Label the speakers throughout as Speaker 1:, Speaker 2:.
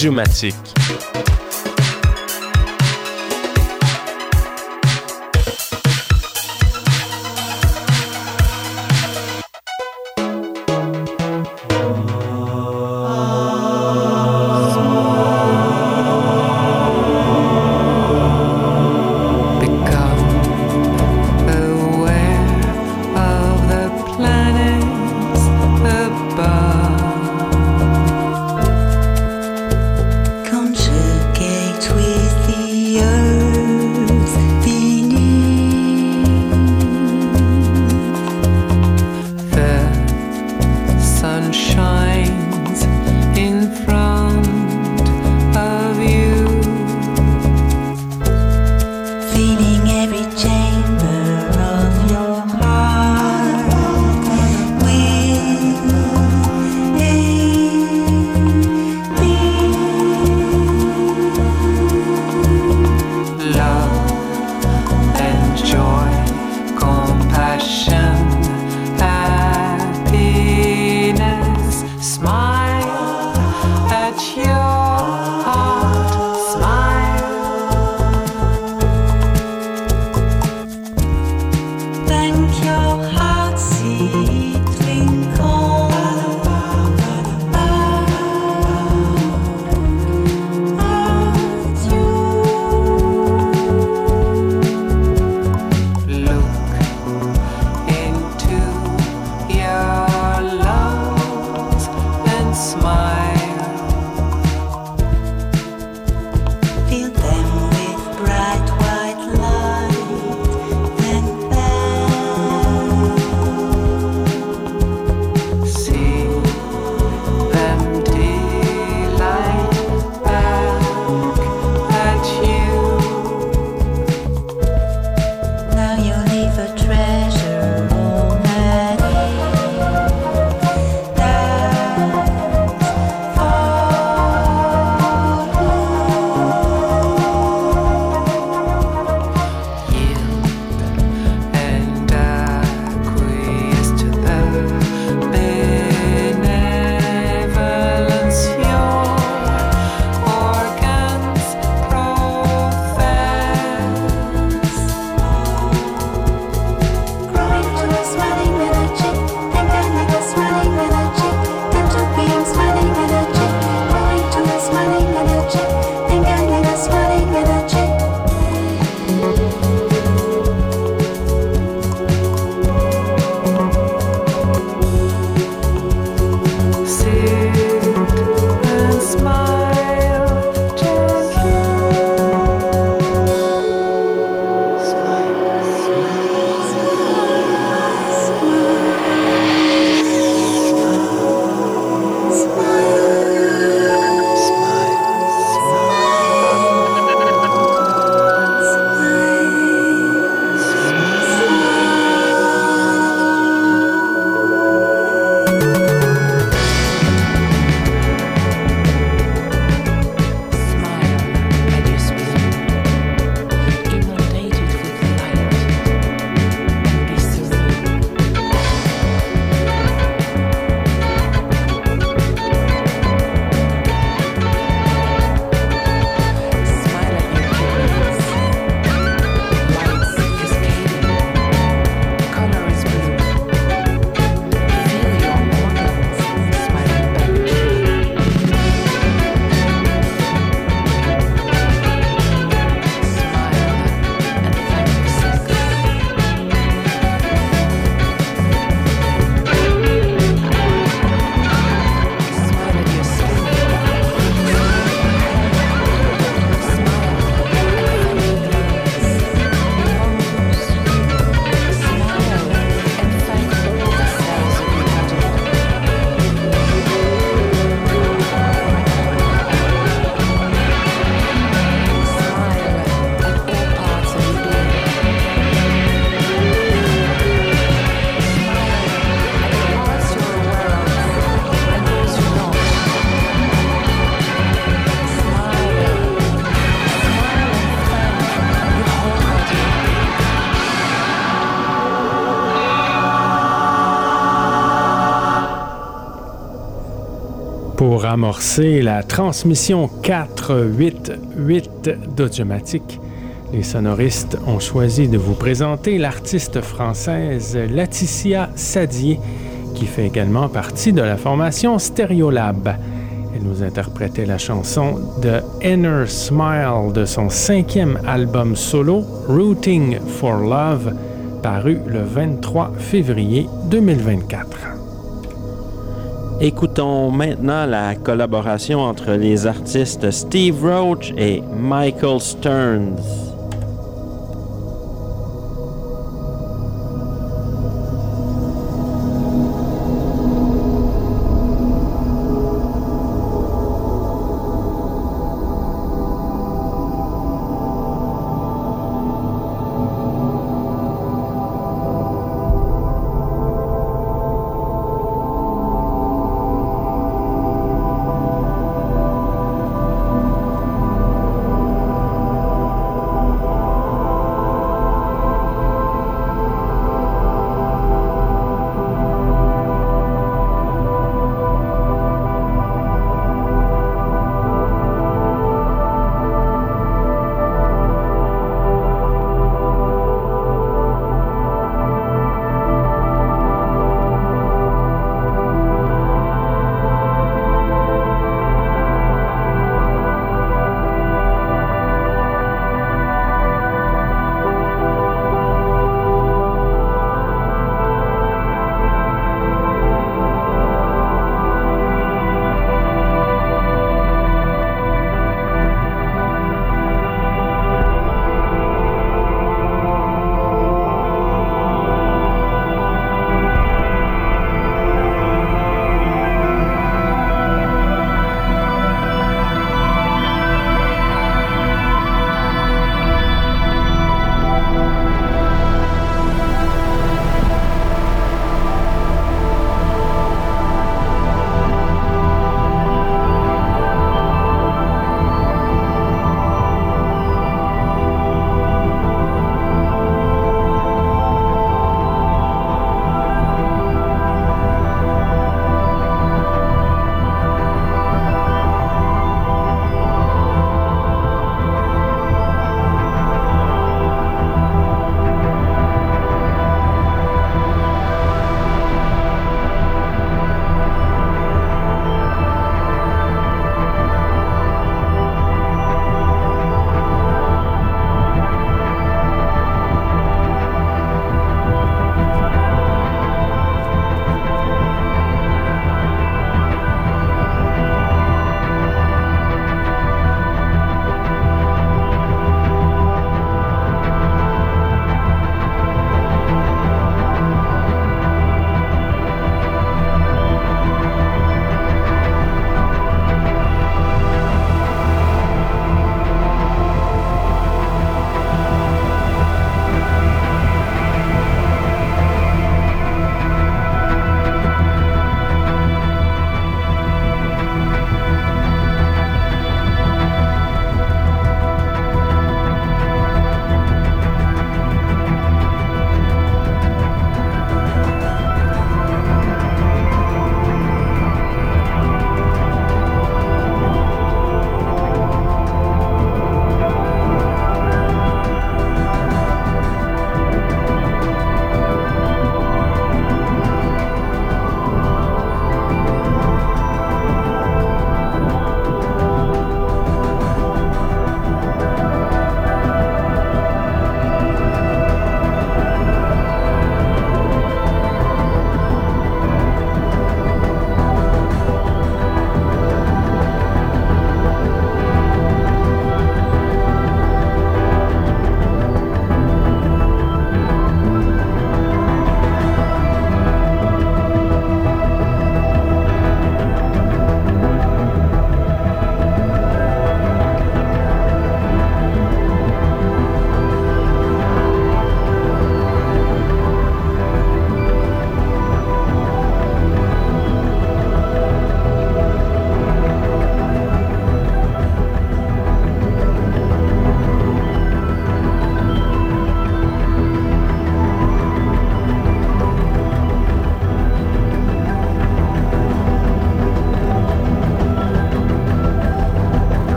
Speaker 1: Radiomatique.
Speaker 2: Come to
Speaker 1: Pour amorcer la transmission 488 d'Audiomatique, les sonoristes ont choisi de vous présenter l'artiste française Laetitia Sadier, qui fait également partie de la formation Stereolab. Elle nous interprétait la chanson The Inner Smile de son 5e album solo, Rooting for Love, paru le 23 février 2024.
Speaker 2: Écoutons maintenant la collaboration entre les artistes Steve Roach et Michael Stearns.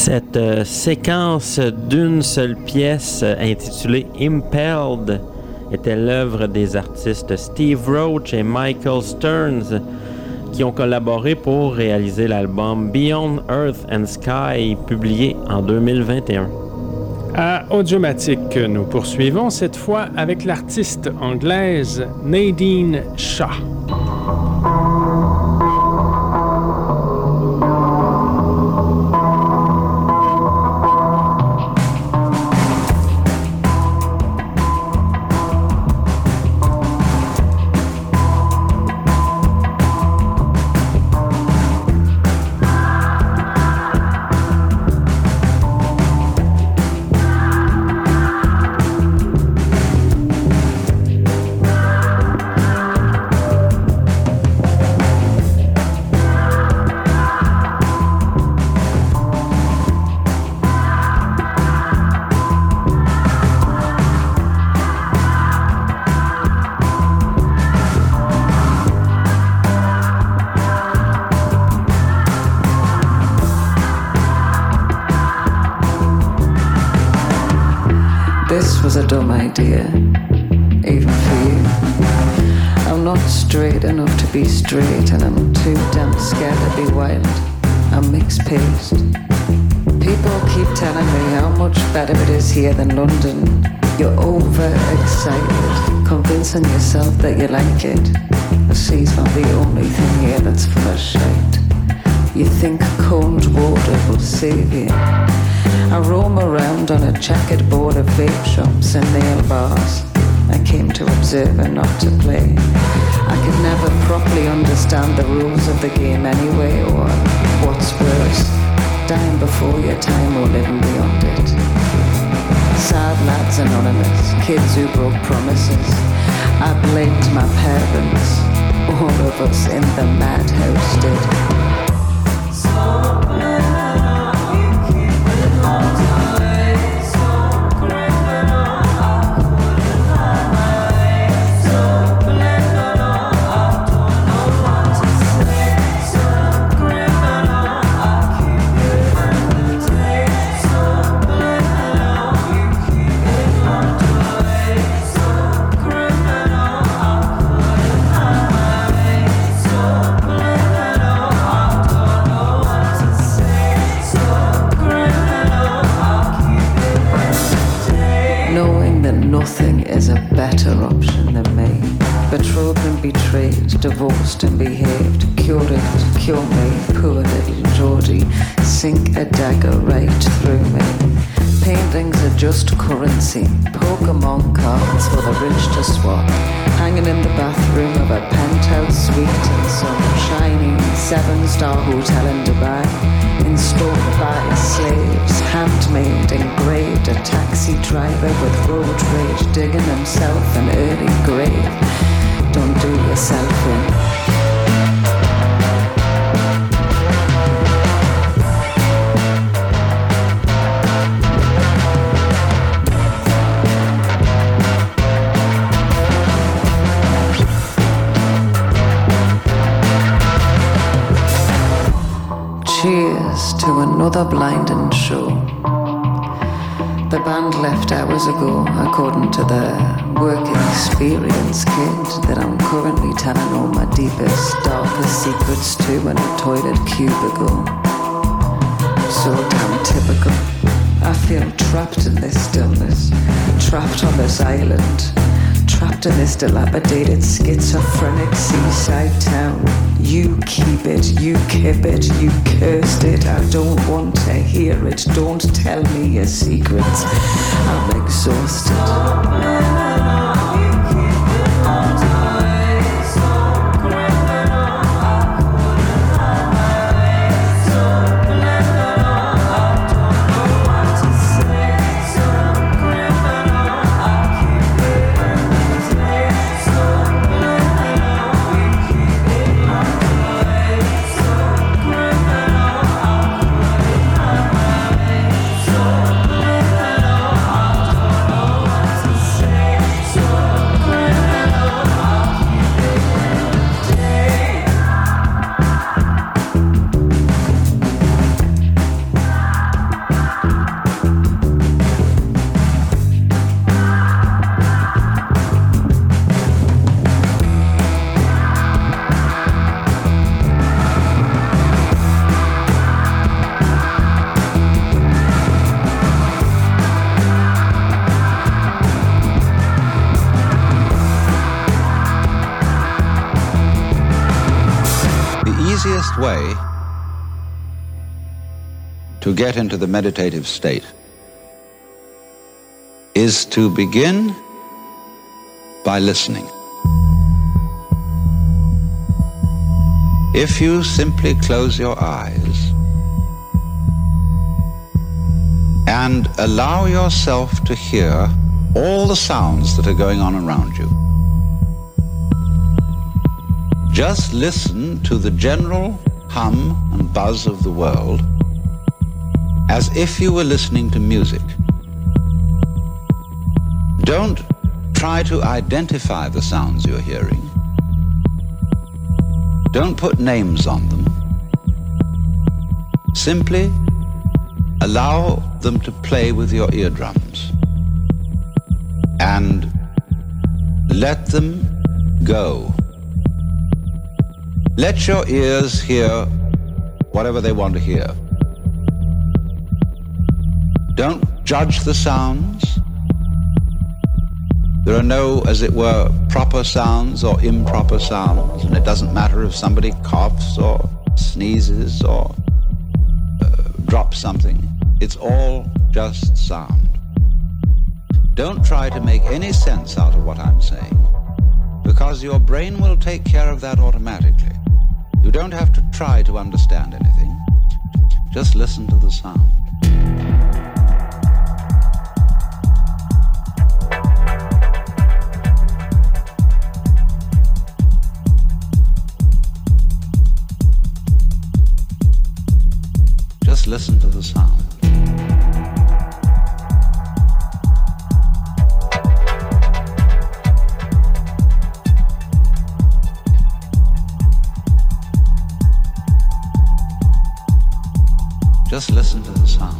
Speaker 2: Cette séquence d'une seule pièce intitulée Impelled était l'œuvre des artistes Steve Roach et Michael Stearns qui ont collaboré pour réaliser l'album Beyond Earth and Sky publié en 2021.
Speaker 1: À Audiomatique, nous poursuivons cette fois avec l'artiste anglaise Nadine Shah.
Speaker 3: Was a dumb idea, even for you. I'm not straight enough to be straight, and I'm too damn scared to be wild. I'm mixed paste. People keep telling me how much better it is here than London. You're overexcited, convincing yourself that you like it. The sea's not the only thing here that's full of shite. You think cold water will save you. I roam around on a checkered board of vape shops and nail bars. I came to observe and not to play. I could never properly understand the rules of the game anyway, or what's worse, dying before your time or living beyond it. Sad lads anonymous, kids who broke promises. I blamed my parents, all of us in the madhouse did. Divorced and behaved, cured it, cure me, poor little Geordie, sink a dagger right through me. Paintings are just currency, Pokemon cards for the rich to swap, hanging in the bathroom of a penthouse suite in some shiny 7-star hotel in Dubai, installed by slaves, handmade, engraved, a taxi driver with road rage digging himself an early grave. Don't do yourself in. Cheers to another blinding show. The band left hours ago, according to the working experience kid that I'm currently telling all my deepest, darkest secrets to in a toilet cubicle. So damn typical. I feel trapped in this stillness, trapped on this island, trapped in this dilapidated, schizophrenic seaside town. You keep it, you keep it, you cursed it. I don't want to hear it. Don't tell me your secrets. I'm exhausted.
Speaker 4: easiest way to get into the meditative state is to begin by listening. If you simply close your eyes and allow yourself to hear all the sounds that are going on around you, just listen to the general hum and buzz of the world as if you were listening to music. Don't try to identify the sounds you're hearing. Don't put names on them. Simply allow them to play with your eardrums and let them go. Let your ears hear whatever they want to hear. Don't judge the sounds. There are no, as it were, proper sounds or improper sounds, and it doesn't matter if somebody coughs or sneezes or drops something. It's all just sound. Don't try to make any sense out of what I'm saying, because your brain will take care of that automatically. You don't have to try to understand anything. Just listen to the sound. Just listen to the sound. Just listen to the sound.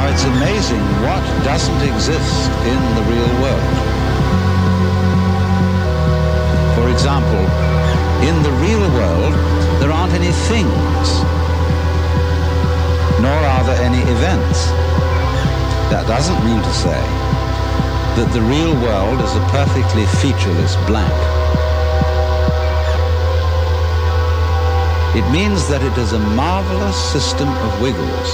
Speaker 4: it's amazing what doesn't exist in the real world. For example, in the real world, there aren't any things, nor are there any events. That doesn't mean to say that the real world is a perfectly featureless blank. It means that it is a marvelous system of wiggles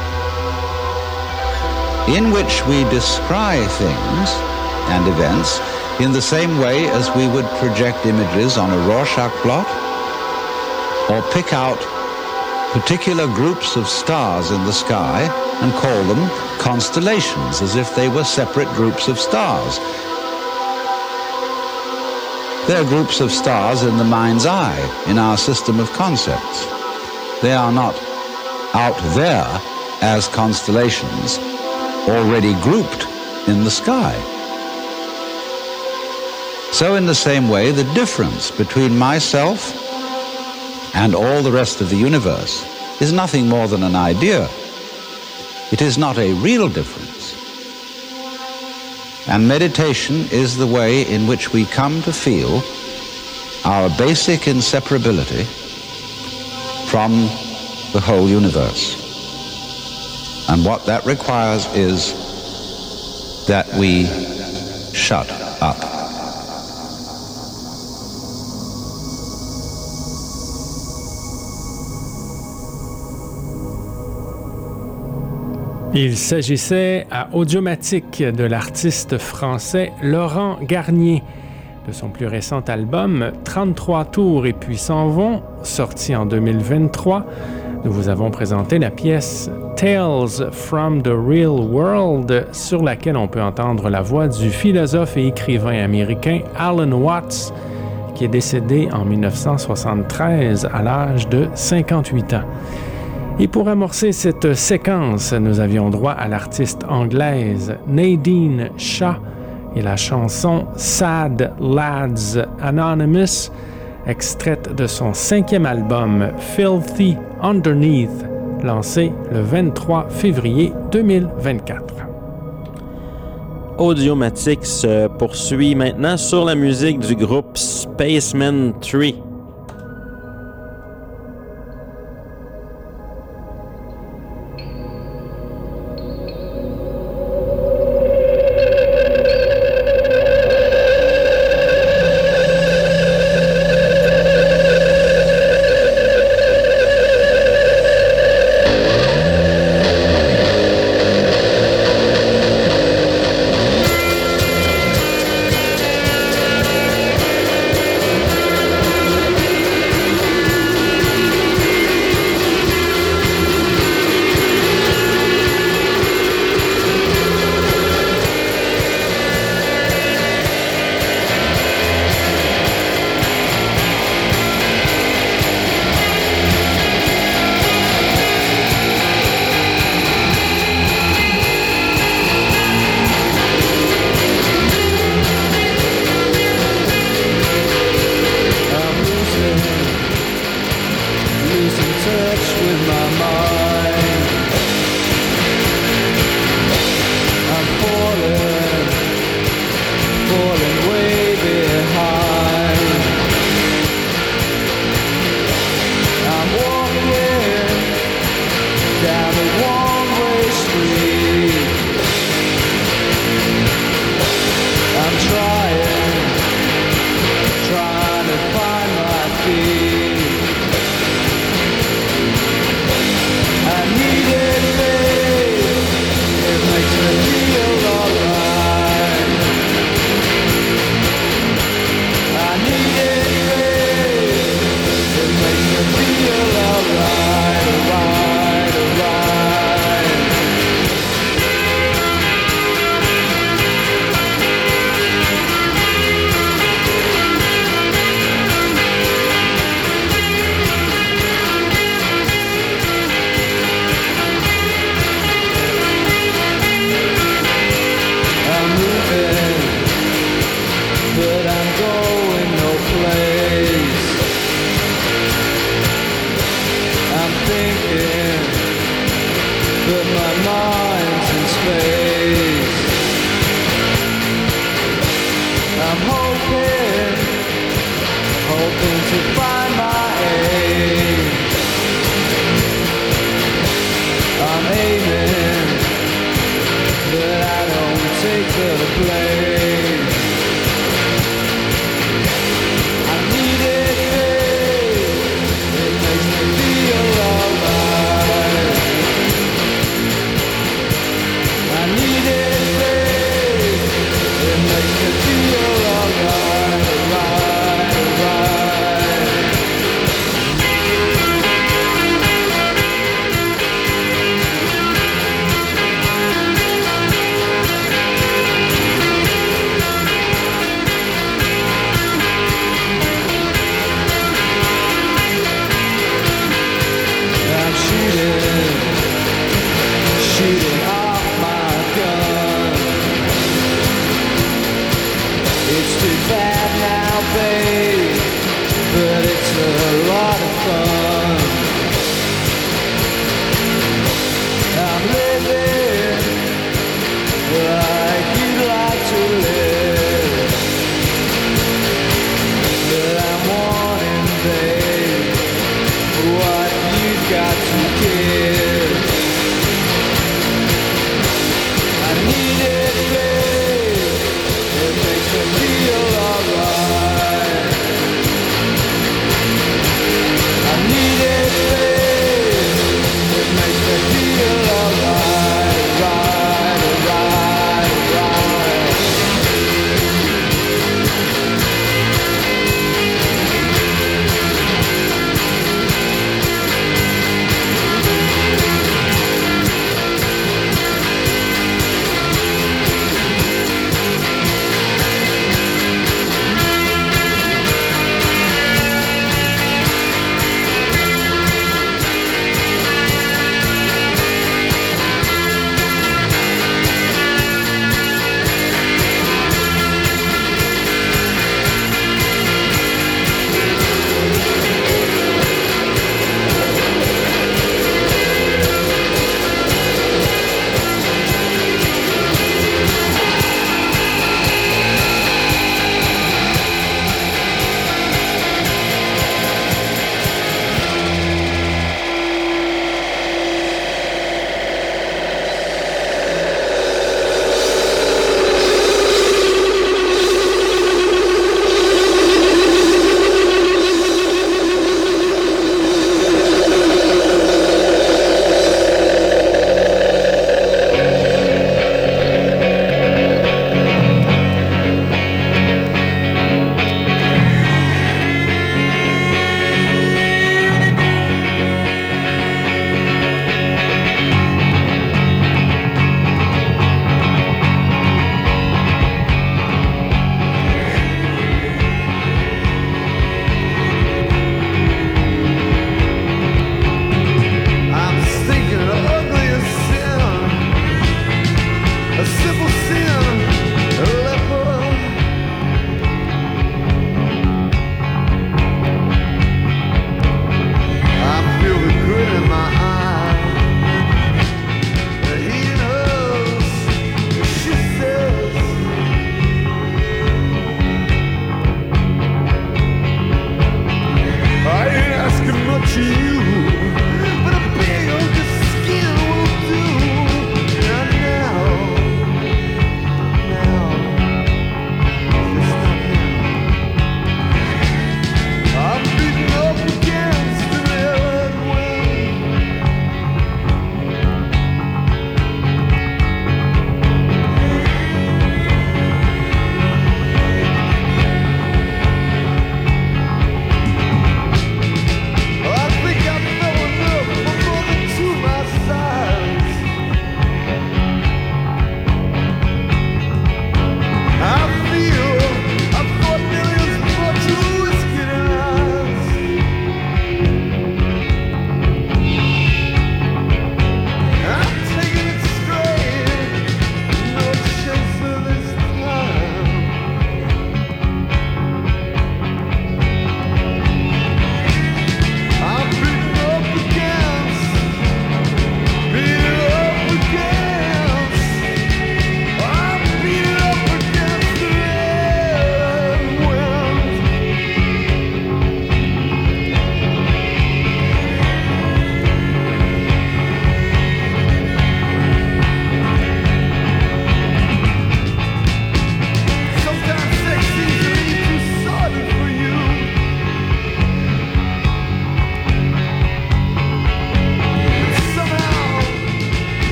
Speaker 4: in which we descry things and events in the same way as we would project images on a Rorschach plot or pick out particular groups of stars in the sky and call them constellations as if they were separate groups of stars. They're groups of stars in the mind's eye, in our system of concepts. They are not out there as constellations already grouped in the sky. So in the same way, the difference between myself and all the rest of the universe is nothing more than an idea. It is not a real difference. And meditation is the way in which we come to feel our basic inseparability from the whole universe. And what that requires is that we shut up.
Speaker 1: Il s'agissait à Audiomatique de l'artiste français Laurent Garnier, de son plus récent album 33 tours et puis s'en vont, sorti en 2023. Nous vous avons présenté la pièce Tales from the Real World, sur laquelle on peut entendre la voix du philosophe et écrivain américain Alan Watts, qui est décédé en 1973 à l'âge de 58 ans. Et pour amorcer cette séquence, nous avions droit à l'artiste anglaise Nadine Shah et la chanson Sad Lads Anonymous, extraite de son 5e album Filthy Underneath, lancé le 23 février 2024.
Speaker 2: Audiomatique se poursuit maintenant sur la musique du groupe Spaceman 3.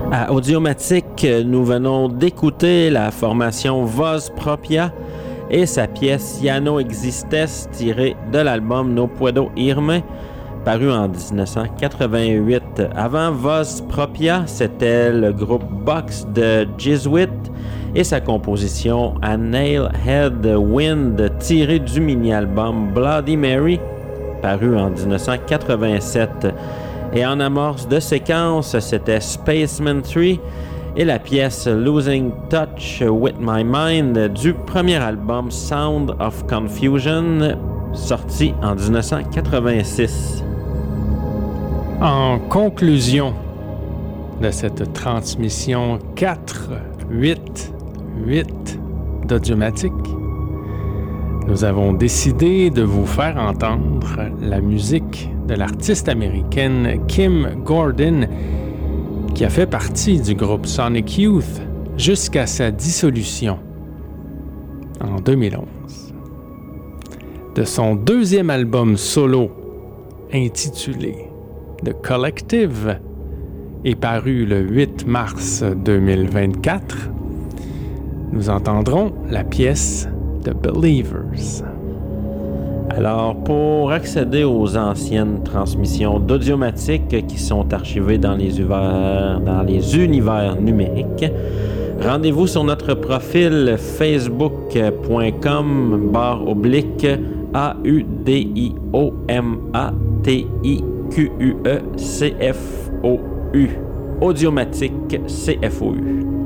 Speaker 2: À Audiomatique, nous venons d'écouter la formation Voz Propia et sa pièce Ya no existes tirée de l'album No Puedo Irme, paru en 1988. Avant Voz Propia, c'était le groupe Box de Jesuit et sa composition A Nailhead Wind tirée du mini-album Bloody Mary, paru en 1987. Et en amorce de séquence, c'était Spaceman 3 et la pièce Losing Touch with My Mind du premier album Sound of Confusion, sorti en 1986.
Speaker 1: En conclusion de cette transmission 488 d'Audiomatique, nous avons décidé de vous faire entendre la musique de l'artiste américaine Kim Gordon, qui a fait partie du groupe Sonic Youth jusqu'à sa dissolution en 2011. De son deuxième album solo intitulé The Collective et paru le 8 mars 2024, nous entendrons la pièce The Believers.
Speaker 2: Alors, pour accéder aux anciennes transmissions d'Audiomatique qui sont archivées dans les univers numériques, rendez-vous sur notre profil facebook.com/AUDIOMATIQUECFOU. Audiomatique CFOU.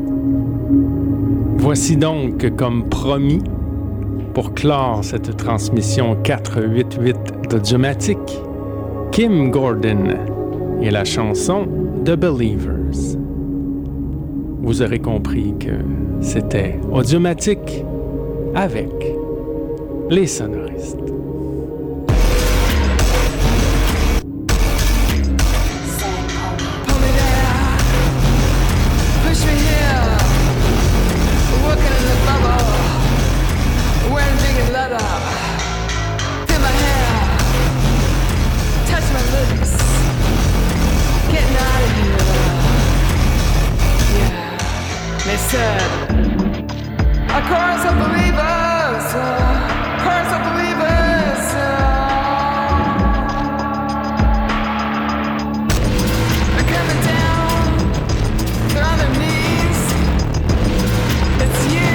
Speaker 1: Voici donc, comme promis, pour clore cette transmission 488 d'Audiomatique, Kim Gordon et la chanson The Believers. Vous aurez compris que c'était Audiomatique avec les sonoristes.
Speaker 5: A chorus of believers, chorus of believers. They're coming down, they're on their knees. It's you,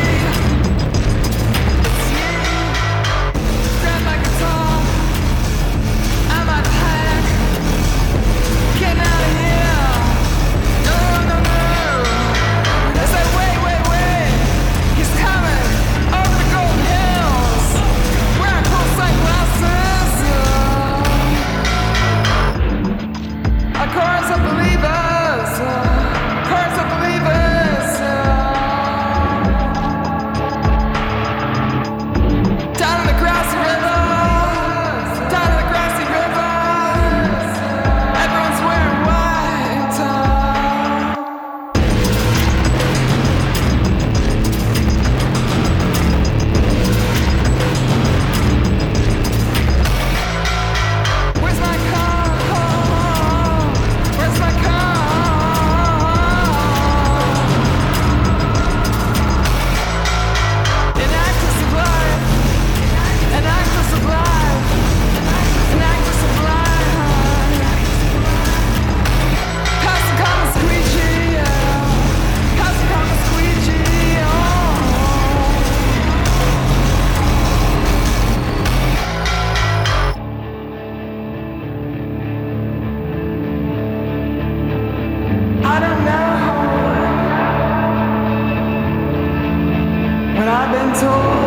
Speaker 5: grab my guitar, I'm out of hack, getting out of here. No. They say wait. He's coming over the golden hills, wearing full sunglasses. A chorus of believers, chorus of believers. Down in the grassy river, down in the grassy river. Everyone's wearing white. Where's my car? Where's my car? An actress of life, an actress of life, an actress of life. Cause the car is squeegee, cause the car is squeegee. I don't know what I've been told.